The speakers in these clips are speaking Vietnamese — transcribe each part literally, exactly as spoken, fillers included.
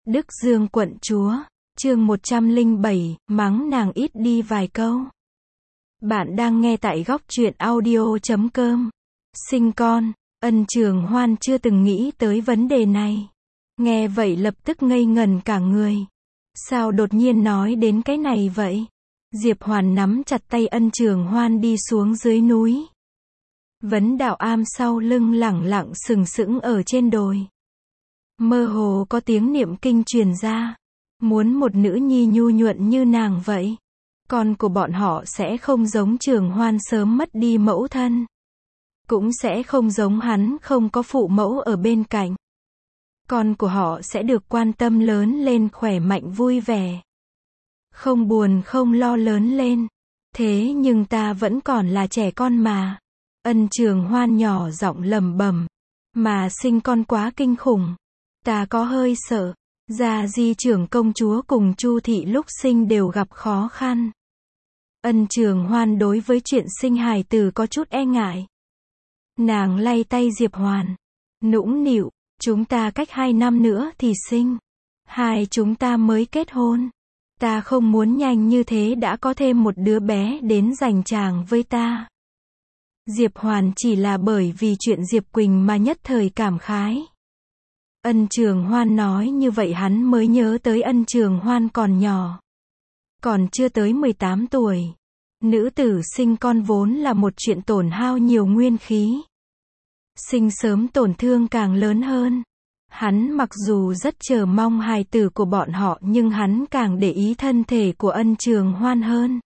Đức Dương quận chúa, chương một trăm lẻ bảy, mắng nàng ít đi vài câu. Bạn đang nghe tại góc truyện audio chấm com. Sinh con, Ân Trường Hoan chưa từng nghĩ tới vấn đề này. Nghe vậy lập tức ngây ngẩn cả người. Sao đột nhiên nói đến cái này vậy? Diệp Hoàn nắm chặt tay Ân Trường Hoan đi xuống dưới núi. Vấn Đạo Am sau lưng lẳng lặng sừng sững ở trên đồi. Mơ hồ có tiếng niệm kinh truyền ra. Muốn một nữ nhi nhu nhuận như nàng vậy. Con của bọn họ sẽ không giống Trường Hoan sớm mất đi mẫu thân. Cũng sẽ không giống hắn không có phụ mẫu ở bên cạnh. Con của họ sẽ được quan tâm lớn lên khỏe mạnh vui vẻ. Không buồn không lo lớn lên. Thế nhưng ta vẫn còn là trẻ con mà. Ân Trường Hoan nhỏ giọng lẩm bẩm. Mà sinh con quá kinh khủng. Ta có hơi sợ. Gia Di trưởng công chúa cùng Chu thị lúc sinh đều gặp khó khăn. Ân Trường Hoan đối với chuyện sinh hài tử có chút e ngại. Nàng lay tay Diệp Hoàn. Nũng nịu, chúng ta cách hai năm nữa thì sinh. Hai chúng ta mới kết hôn. Ta không muốn nhanh như thế đã có thêm một đứa bé đến giành chàng với ta. Diệp Hoàn chỉ là bởi vì chuyện Diệp Quỳnh mà nhất thời cảm khái. Ân Trường Hoan nói như vậy hắn mới nhớ tới Ân Trường Hoan còn nhỏ. Còn chưa tới mười tám tuổi. Nữ tử sinh con vốn là một chuyện tổn hao nhiều nguyên khí. Sinh sớm tổn thương càng lớn hơn. Hắn mặc dù rất chờ mong hài tử của bọn họ nhưng hắn càng để ý thân thể của Ân Trường Hoan hơn.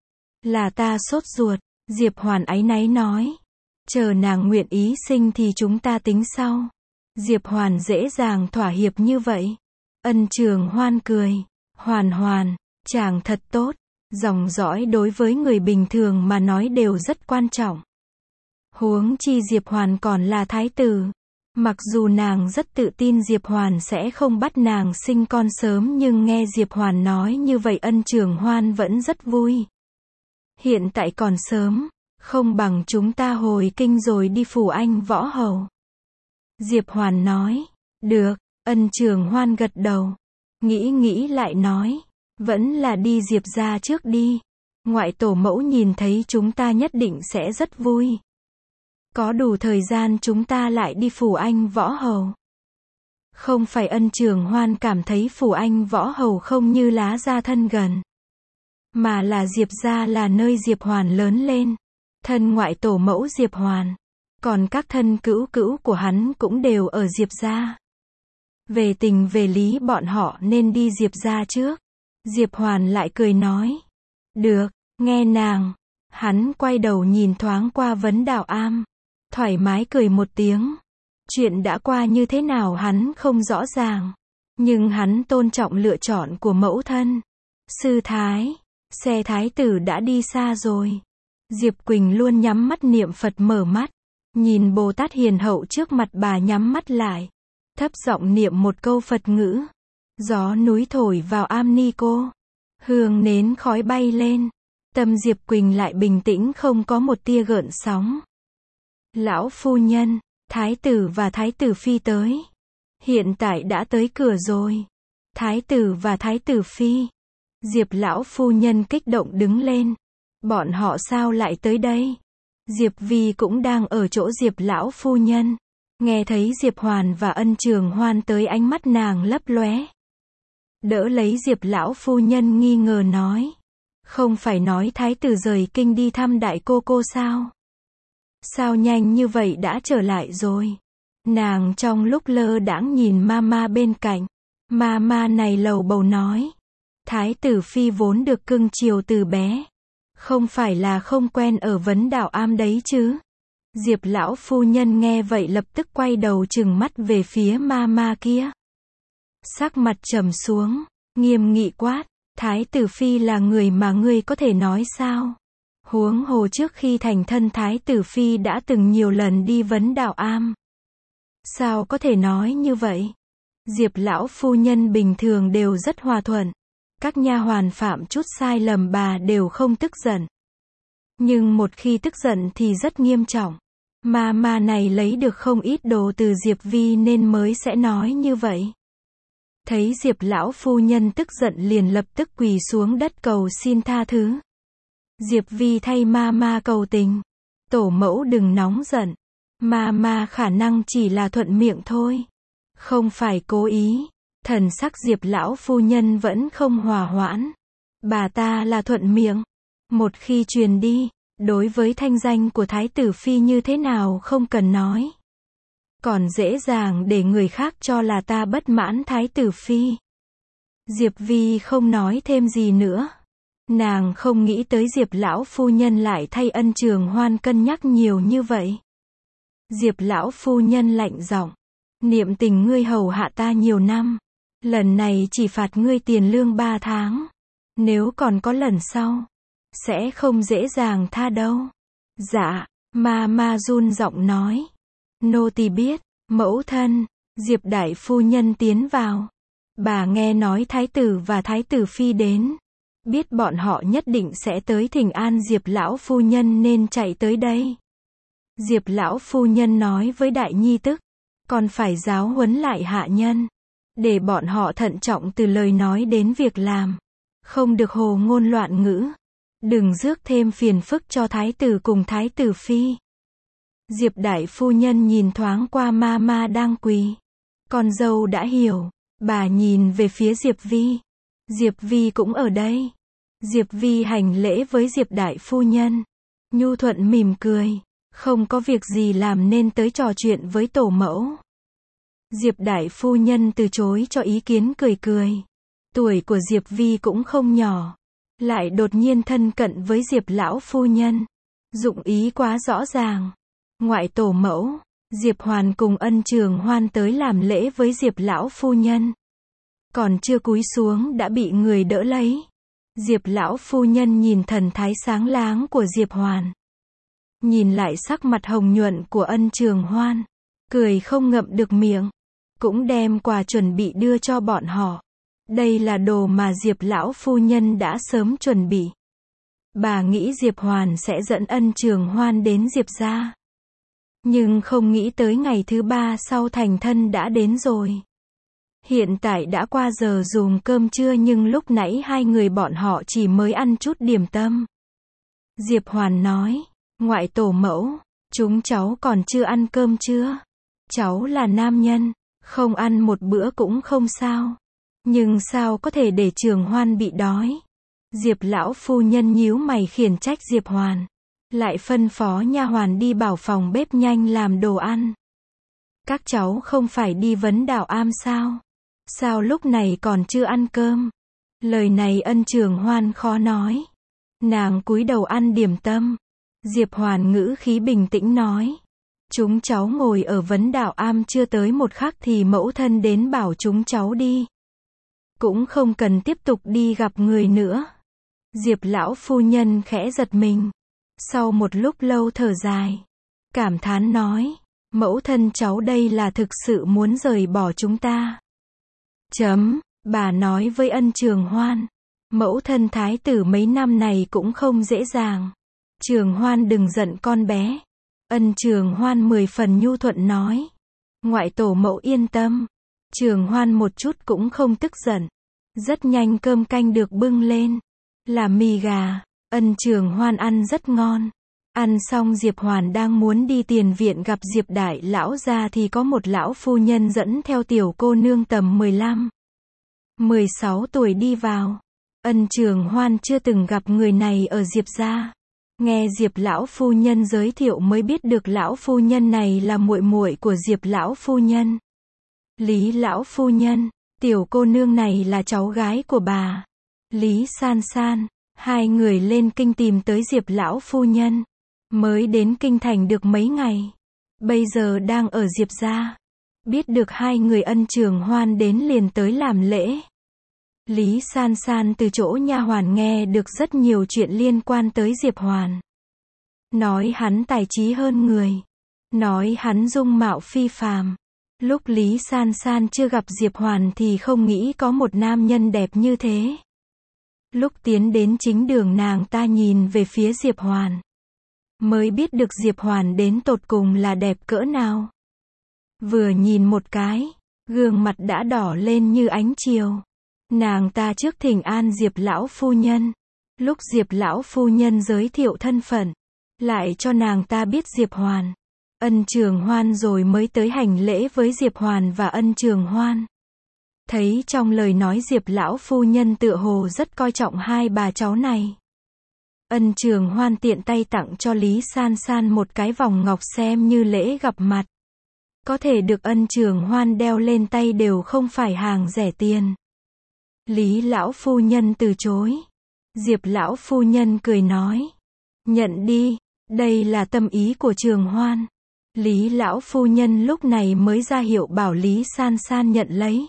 Là ta sốt ruột, Diệp Hoàn áy náy nói. Chờ nàng nguyện ý sinh thì chúng ta tính sau. Diệp Hoàn dễ dàng thỏa hiệp như vậy. Ân Trường Hoan cười. Hoàn Hoàn, chàng thật tốt. Dòng dõi đối với người bình thường mà nói đều rất quan trọng. Huống chi Diệp Hoàn còn là thái tử. Mặc dù nàng rất tự tin Diệp Hoàn sẽ không bắt nàng sinh con sớm nhưng nghe Diệp Hoàn nói như vậy Ân Trường Hoan vẫn rất vui. Hiện tại còn sớm, không bằng chúng ta hồi kinh rồi đi phủ anh võ hầu. Diệp Hoàn nói. Được, Ân Trường Hoan gật đầu. Nghĩ nghĩ lại nói. Vẫn là đi Diệp gia trước đi. Ngoại tổ mẫu nhìn thấy chúng ta nhất định sẽ rất vui. Có đủ thời gian chúng ta lại đi phủ anh võ hầu. Không phải Ân Trường Hoan cảm thấy phủ anh võ hầu không như lá gia thân gần. Mà là Diệp gia là nơi Diệp Hoàn lớn lên. Thân ngoại tổ mẫu Diệp Hoàn. Còn các thân cữu cữu của hắn cũng đều ở Diệp gia. Về tình về lý bọn họ nên đi Diệp gia trước. Diệp Hoàn lại cười nói. Được, nghe nàng. Hắn quay đầu nhìn thoáng qua Vấn Đạo Am. Thoải mái cười một tiếng. Chuyện đã qua như thế nào hắn không rõ ràng. Nhưng hắn tôn trọng lựa chọn của mẫu thân. Sư thái. Xe thái tử đã đi xa rồi. Diệp Quỳnh luôn nhắm mắt niệm Phật mở mắt. Nhìn Bồ Tát hiền hậu trước mặt bà nhắm mắt lại. Thấp giọng niệm một câu Phật ngữ. Gió núi thổi vào am ni cô. Hương nến khói bay lên. Tâm Diệp Quỳnh lại bình tĩnh không có một tia gợn sóng. Lão phu nhân, thái tử và thái tử phi tới. Hiện tại đã tới cửa rồi. Thái tử và thái tử phi. Diệp lão phu nhân kích động đứng lên. Bọn họ sao lại tới đây? Diệp Vi cũng đang ở chỗ Diệp lão phu nhân. Nghe thấy Diệp Hoàn và Ân Trường Hoan tới ánh mắt nàng lấp lóe. Đỡ lấy Diệp lão phu nhân nghi ngờ nói. Không phải nói thái tử rời kinh đi thăm đại cô cô sao? Sao nhanh như vậy đã trở lại rồi? Nàng trong lúc lơ đãng nhìn Mama bên cạnh. Mama này lầu bầu nói. Thái tử phi vốn được cưng chiều từ bé. Không phải là không quen ở Vấn Đạo Am đấy chứ? Diệp lão phu nhân nghe vậy lập tức quay đầu trừng mắt về phía Mama kia. Sắc mặt trầm xuống, nghiêm nghị quát. Thái tử phi là người mà ngươi có thể nói sao? Huống hồ trước khi thành thân thái tử phi đã từng nhiều lần đi Vấn Đạo Am. Sao có thể nói như vậy? Diệp lão phu nhân bình thường đều rất hòa thuận. Các nha hoàn phạm chút sai lầm bà đều không tức giận. Nhưng một khi tức giận thì rất nghiêm trọng. Mà mà này lấy được không ít đồ từ Diệp Vi nên mới sẽ nói như vậy. Thấy Diệp lão phu nhân tức giận liền lập tức quỳ xuống đất cầu xin tha thứ. Diệp Vi thay ma ma cầu tình. Tổ mẫu đừng nóng giận. Ma ma khả năng chỉ là thuận miệng thôi. Không phải cố ý. Thần sắc Diệp lão phu nhân vẫn không hòa hoãn. Bà ta là thuận miệng. Một khi truyền đi, đối với thanh danh của Thái tử Phi như thế nào không cần nói. Còn dễ dàng để người khác cho là ta bất mãn Thái tử Phi. Diệp Vi không nói thêm gì nữa. Nàng không nghĩ tới Diệp lão phu nhân lại thay Ân Trường Hoan cân nhắc nhiều như vậy. Diệp lão phu nhân lạnh giọng. Niệm tình ngươi hầu hạ ta nhiều năm. Lần này chỉ phạt ngươi tiền lương ba tháng. Nếu còn có lần sau, sẽ không dễ dàng tha đâu. Dạ, ma ma run giọng nói. Nô tỳ biết, mẫu thân. Diệp đại phu nhân tiến vào. Bà nghe nói thái tử và thái tử phi đến. Biết bọn họ nhất định sẽ tới thỉnh an Diệp lão phu nhân nên chạy tới đây. Diệp lão phu nhân nói với đại nhi tức. Còn phải giáo huấn lại hạ nhân. Để bọn họ thận trọng từ lời nói đến việc làm. Không được hồ ngôn loạn ngữ. Đừng rước thêm phiền phức cho thái tử cùng thái tử phi. Diệp đại phu nhân nhìn thoáng qua ma ma đang quỳ. Con dâu đã hiểu. Bà nhìn về phía Diệp Vi. Diệp Vi cũng ở đây. Diệp Vi hành lễ với Diệp đại phu nhân. Nhu thuận mỉm cười. Không có việc gì làm nên tới trò chuyện với tổ mẫu. Diệp đại phu nhân từ chối cho ý kiến cười cười. Tuổi của Diệp Vi cũng không nhỏ. Lại đột nhiên thân cận với Diệp lão phu nhân. Dụng ý quá rõ ràng. Ngoại tổ mẫu, Diệp Hoàn cùng Ân Trường Hoan tới làm lễ với Diệp lão phu nhân. Còn chưa cúi xuống đã bị người đỡ lấy. Diệp lão phu nhân nhìn thần thái sáng láng của Diệp Hoàn. Nhìn lại sắc mặt hồng nhuận của Ân Trường Hoan. Cười không ngậm được miệng. Cũng đem quà chuẩn bị đưa cho bọn họ. Đây là đồ mà Diệp lão phu nhân đã sớm chuẩn bị. Bà nghĩ Diệp Hoàn sẽ dẫn Ân Trường Hoan đến Diệp gia. Nhưng không nghĩ tới ngày thứ ba sau thành thân đã đến rồi. Hiện tại đã qua giờ dùng cơm trưa nhưng lúc nãy hai người bọn họ chỉ mới ăn chút điểm tâm. Diệp Hoàn nói, ngoại tổ mẫu, chúng cháu còn chưa ăn cơm trưa. Cháu là nam nhân, không ăn một bữa cũng không sao. Nhưng sao có thể để Trường Hoan bị đói? Diệp lão phu nhân nhíu mày khiển trách Diệp Hoàn. Lại phân phó nha hoàn đi bảo phòng bếp nhanh làm đồ ăn. Các cháu không phải đi vấn đạo am sao? Sao lúc này còn chưa ăn cơm? Lời này Ân Trường Hoan khó nói. Nàng cúi đầu ăn điểm tâm. Diệp Hoàn ngữ khí bình tĩnh nói. Chúng cháu ngồi ở vấn đạo am chưa tới một khắc thì mẫu thân đến bảo chúng cháu đi. Cũng không cần tiếp tục đi gặp người nữa. Diệp lão phu nhân khẽ giật mình. Sau một lúc lâu thở dài. Cảm thán nói. Mẫu thân cháu đây là thực sự muốn rời bỏ chúng ta. Chấm, bà nói với Ân Trường Hoan. Mẫu thân thái tử mấy năm này cũng không dễ dàng. Trường Hoan đừng giận con bé. Ân Trường Hoan mười phần nhu thuận nói. Ngoại tổ mẫu yên tâm. Trường Hoan một chút cũng không tức giận. Rất nhanh cơm canh được bưng lên. Là mì gà. Ân Trường Hoan ăn rất ngon. Ăn xong Diệp Hoàn đang muốn đi tiền viện gặp Diệp đại lão gia thì có một lão phu nhân dẫn theo tiểu cô nương tầm mười lăm, mười sáu tuổi đi vào. Ân Trường Hoan chưa từng gặp người này ở Diệp gia. Nghe Diệp lão phu nhân giới thiệu mới biết được lão phu nhân này là muội muội của Diệp lão phu nhân. Lý lão phu nhân, tiểu cô nương này là cháu gái của bà. Lý San San, hai người lên kinh tìm tới Diệp lão phu nhân. Mới đến kinh thành được mấy ngày. Bây giờ đang ở Diệp gia. Biết được hai người Ân Trường Hoan đến liền tới làm lễ. Lý San San từ chỗ nha hoàn nghe được rất nhiều chuyện liên quan tới Diệp Hoàn. Nói hắn tài trí hơn người. Nói hắn dung mạo phi phàm. Lúc Lý San San chưa gặp Diệp Hoàn thì không nghĩ có một nam nhân đẹp như thế. Lúc tiến đến chính đường nàng ta nhìn về phía Diệp Hoàn. Mới biết được Diệp Hoàn đến tột cùng là đẹp cỡ nào. Vừa nhìn một cái, Gương mặt đã đỏ lên như ánh chiều. Nàng ta trước thỉnh an Diệp lão phu nhân. Lúc Diệp lão phu nhân giới thiệu thân phận, lại cho nàng ta biết Diệp Hoàn, Ân Trường Hoan, rồi mới tới hành lễ với Diệp Hoàn và Ân Trường Hoan. Thấy trong lời nói Diệp lão phu nhân tựa hồ rất coi trọng hai bà cháu này. Ân Trường Hoan tiện tay tặng cho Lý San San một cái vòng ngọc xem như lễ gặp mặt. Có thể được Ân Trường Hoan đeo lên tay đều không phải hàng rẻ tiền. Lý lão phu nhân từ chối. Diệp lão phu nhân cười nói, nhận đi, đây là tâm ý của Trường Hoan. Lý lão phu nhân lúc này mới ra hiệu bảo Lý San San nhận lấy.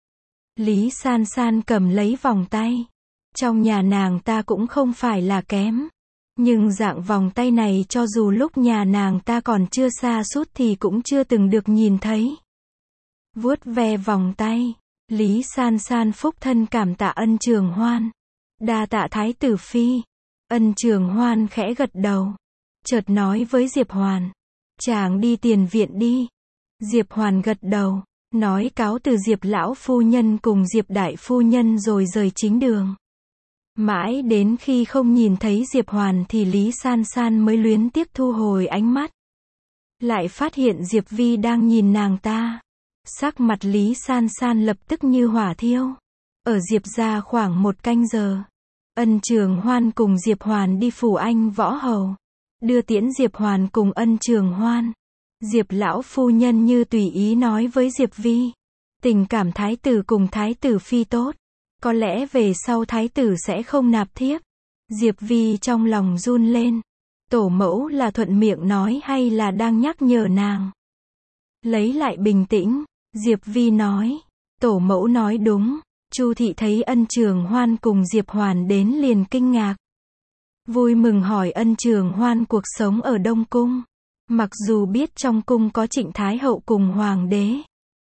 Lý San San cầm lấy vòng tay. Trong nhà nàng ta cũng không phải là kém. Nhưng dạng vòng tay này cho dù lúc nhà nàng ta còn chưa xa sút thì cũng chưa từng được nhìn thấy. Vuốt ve vòng tay, Lý San San phúc thân cảm tạ Ân Trường Hoan. Đa tạ thái tử phi. Ân Trường Hoan khẽ gật đầu. Chợt nói với Diệp Hoàn, chàng đi tiền viện đi. Diệp Hoàn gật đầu, nói cáo từ Diệp lão phu nhân cùng Diệp đại phu nhân rồi rời chính đường. Mãi đến khi không nhìn thấy Diệp Hoàn thì Lý San San mới luyến tiếc thu hồi ánh mắt. Lại phát hiện Diệp Vi đang nhìn nàng ta. Sắc mặt Lý San San lập tức như hỏa thiêu. Ở Diệp gia khoảng một canh giờ, Ân Trường Hoan cùng Diệp Hoàn đi phủ anh võ hầu. Đưa tiễn Diệp Hoàn cùng Ân Trường Hoan. Diệp lão phu nhân như tùy ý nói với Diệp Vi, tình cảm thái tử cùng thái tử phi tốt. Có lẽ về sau thái tử sẽ không nạp thiếp. Diệp Vi trong lòng run lên. Tổ mẫu là thuận miệng nói hay là đang nhắc nhở nàng? Lấy lại bình tĩnh, Diệp Vi nói, tổ mẫu nói đúng. Chu thị thấy Ân Trường Hoan cùng Diệp Hoàn đến liền kinh ngạc. Vui mừng hỏi Ân Trường Hoan cuộc sống ở Đông Cung. Mặc dù biết trong cung có Trịnh Thái Hậu cùng Hoàng đế,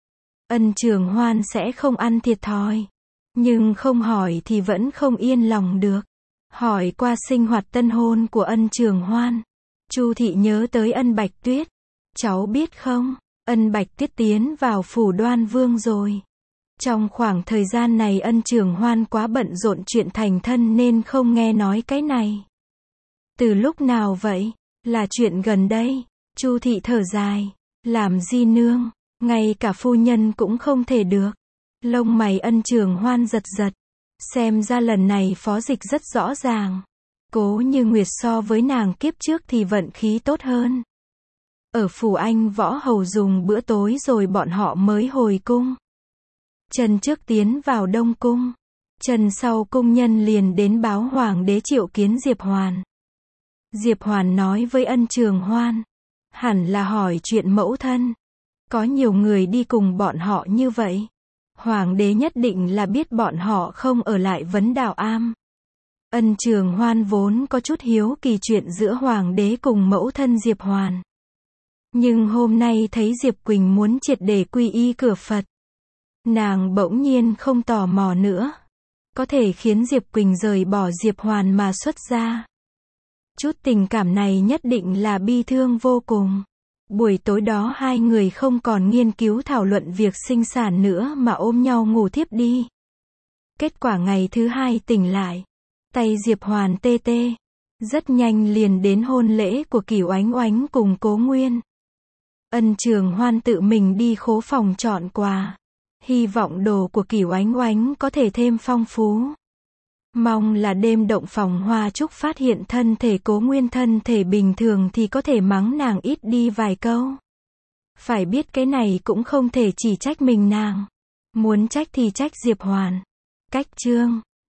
Ân Trường Hoan sẽ không ăn thiệt thòi. Nhưng không hỏi thì vẫn không yên lòng được. Hỏi qua sinh hoạt tân hôn của Ân Trường Hoan. Chu thị nhớ tới Ân Bạch Tuyết. Cháu biết không, Ân Bạch Tuyết tiến vào phủ Đoan Vương rồi. Trong khoảng thời gian này Ân Trường Hoan quá bận rộn chuyện thành thân nên không nghe nói cái này. Từ lúc nào vậy? Là chuyện gần đây. Chu thị thở dài. Làm di nương, ngay cả phu nhân cũng không thể được. Lông mày Ân Trường Hoan giật giật. Xem ra lần này phó dịch rất rõ ràng. Cố Như Nguyệt so với nàng kiếp trước thì vận khí tốt hơn. Ở phủ anh võ hầu dùng bữa tối rồi bọn họ mới hồi cung. Trần trước tiến vào Đông Cung. Trần sau cung nhân liền đến báo Hoàng đế triệu kiến Diệp Hoàn. Diệp Hoàn nói với Ân Trường Hoan, hẳn là hỏi chuyện mẫu thân. Có nhiều người đi cùng bọn họ như vậy. Hoàng đế nhất định là biết bọn họ không ở lại Vấn Đào Am. Ân Trường Hoan vốn có chút hiếu kỳ chuyện giữa Hoàng đế cùng mẫu thân Diệp Hoàn. Nhưng hôm nay thấy Diệp Quỳnh muốn triệt để quy y cửa Phật. Nàng bỗng nhiên không tò mò nữa. Có thể khiến Diệp Quỳnh rời bỏ Diệp Hoàn mà xuất gia. Chút tình cảm này nhất định là bi thương vô cùng. Buổi tối đó hai người không còn nghiên cứu thảo luận việc sinh sản nữa mà ôm nhau ngủ thiếp đi. Kết quả ngày thứ hai tỉnh lại, tay Diệp Hoàn tê tê. Rất nhanh liền đến hôn lễ của Cửu Oánh Oánh cùng Cố Nguyên. Ân Trường Hoan tự mình đi khố phòng chọn quà. Hy vọng đồ của Cửu Oánh Oánh có thể thêm phong phú. Mong là đêm động phòng hoa trúc phát hiện thân thể Cố Nguyên thân thể bình thường thì có thể mắng nàng ít đi vài câu. Phải biết cái này cũng không thể chỉ trách mình nàng. Muốn trách thì trách Diệp Hoàn. Cách chương